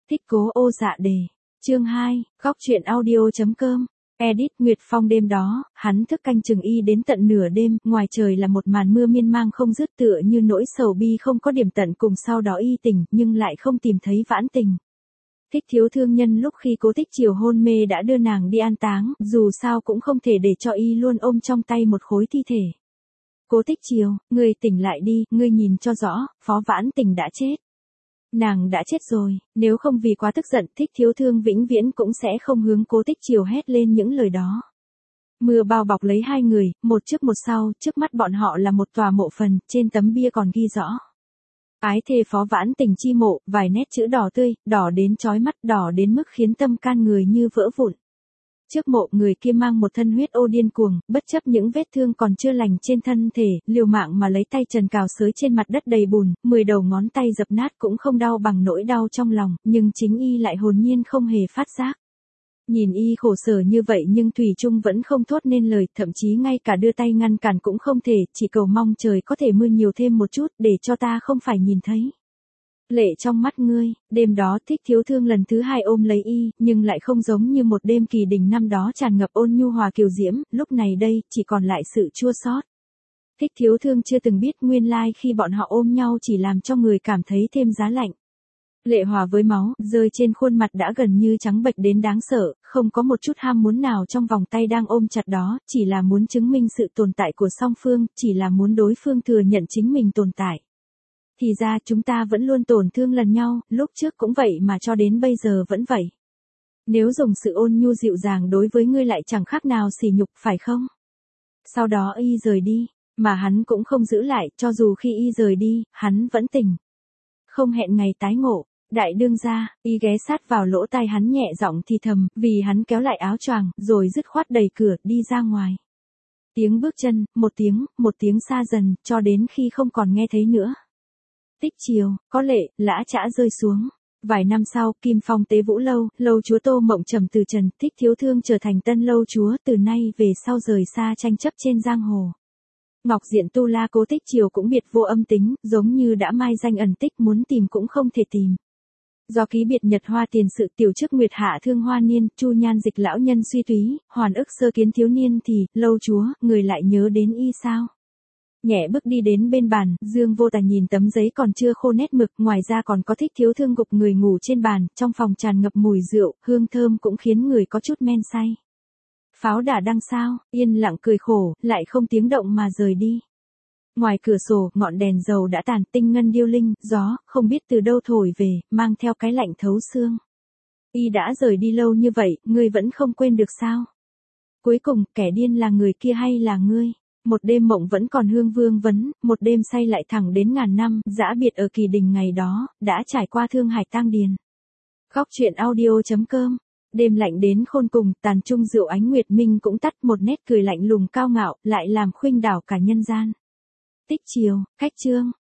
Thích Cố Ô Dạ Đề. Chương 2, góc truyện audio.com. Edit. Nguyệt Phong. Đêm đó, hắn thức canh chừng y đến tận nửa đêm, ngoài trời là một màn mưa miên mang không dứt, tựa như nỗi sầu bi không có điểm tận cùng. Sau đó y tỉnh, nhưng lại không tìm thấy Vãn Tình. Thích Thiếu Thương nhân lúc khi Cố Tích Chiều hôn mê đã đưa nàng đi an táng, dù sao cũng không thể để cho y luôn ôm trong tay một khối thi thể. Cố Tích Chiều, ngươi tỉnh lại đi, ngươi nhìn cho rõ, Phó Vãn Tình đã chết. Nàng đã chết rồi, nếu không vì quá tức giận, Thích Thiếu Thương vĩnh viễn cũng sẽ không hướng Cố Tích Chiều hét lên những lời đó. Mưa bao bọc lấy hai người, một trước một sau, trước mắt bọn họ là một tòa mộ phần, trên tấm bia còn ghi rõ. Ái thê Phó Vãn Tình chi mộ, vài nét chữ đỏ tươi, đỏ đến chói mắt, đỏ đến mức khiến tâm can người như vỡ vụn. Trước mộ, người kia mang một thân huyết ô điên cuồng, bất chấp những vết thương còn chưa lành trên thân thể, liều mạng mà lấy tay trần cào xới trên mặt đất đầy bùn, 10 đầu ngón tay dập nát cũng không đau bằng nỗi đau trong lòng, nhưng chính y lại hồn nhiên không hề phát giác. Nhìn y khổ sở như vậy nhưng thủy chung vẫn không thốt nên lời, thậm chí ngay cả đưa tay ngăn cản cũng không thể, chỉ cầu mong trời có thể mưa nhiều thêm một chút để cho ta không phải nhìn thấy. Lệ trong mắt ngươi. Đêm đó Thích Thiếu Thương lần thứ hai ôm lấy y, nhưng lại không giống như một đêm kỳ đình năm đó tràn ngập ôn nhu hòa kiều diễm, lúc này đây, chỉ còn lại sự chua xót. Thích Thiếu Thương chưa từng biết nguyên lai khi bọn họ ôm nhau chỉ làm cho người cảm thấy thêm giá lạnh. Lệ hòa với máu, rơi trên khuôn mặt đã gần như trắng bệch đến đáng sợ, không có một chút ham muốn nào trong vòng tay đang ôm chặt đó, chỉ là muốn chứng minh sự tồn tại của song phương, chỉ là muốn đối phương thừa nhận chính mình tồn tại. Thì ra chúng ta vẫn luôn tổn thương lần nhau, lúc trước cũng vậy mà cho đến bây giờ vẫn vậy. Nếu dùng sự ôn nhu dịu dàng đối với ngươi lại chẳng khác nào sỉ nhục, phải không? Sau đó y rời đi, mà hắn cũng không giữ lại, cho dù khi y rời đi, hắn vẫn tỉnh. Không hẹn ngày tái ngộ. Đại đương gia, y ghé sát vào lỗ tai hắn nhẹ giọng thì thầm, vì hắn kéo lại áo choàng, rồi dứt khoát đẩy cửa, đi ra ngoài. Tiếng bước chân, một tiếng xa dần, cho đến khi không còn nghe thấy nữa. Tích Chiều, có lệ, lã chã rơi xuống. Vài năm sau, Kim Phong Tế Vũ Lâu, lâu chúa Tô Mộng Trầm từ trần, Thích Thiếu Thương trở thành tân lâu chúa, từ nay về sau rời xa tranh chấp trên giang hồ. Ngọc Diện Tu La Cố Tích Chiều cũng biệt vô âm tính, giống như đã mai danh ẩn tích, muốn tìm cũng không thể tìm. Do ký biệt Nhật Hoa tiền sự, tiểu chức Nguyệt Hạ Thương Hoa niên, Chu Nhan Dịch lão nhân suy túy, hoàn ức sơ kiến thiếu niên thì, lâu chúa, người lại nhớ đến y sao? Nhẹ bước đi đến bên bàn, Dương Vô Tà nhìn tấm giấy còn chưa khô nét mực, ngoài ra còn có Thích Thiếu Thương gục người ngủ trên bàn, trong phòng tràn ngập mùi rượu, hương thơm cũng khiến người có chút men say. Pháo đả đăng sao, yên lặng cười khổ, lại không tiếng động mà rời đi. Ngoài cửa sổ, ngọn đèn dầu đã tàn, tinh ngân điêu linh, gió, không biết từ đâu thổi về, mang theo cái lạnh thấu xương. Y đã rời đi lâu như vậy, ngươi vẫn không quên được sao? Cuối cùng, kẻ điên là người kia hay là ngươi? Một đêm mộng vẫn còn hương vương vấn, một đêm say lại thẳng đến ngàn năm, giã biệt ở kỳ đình ngày đó, đã trải qua thương hải tang điền. Góc truyện audio.com. Đêm lạnh đến khôn cùng, tàn trung rượu ánh nguyệt minh cũng tắt, một nét cười lạnh lùng cao ngạo, lại làm khuynh đảo cả nhân gian. Tích Chiều, khách chương.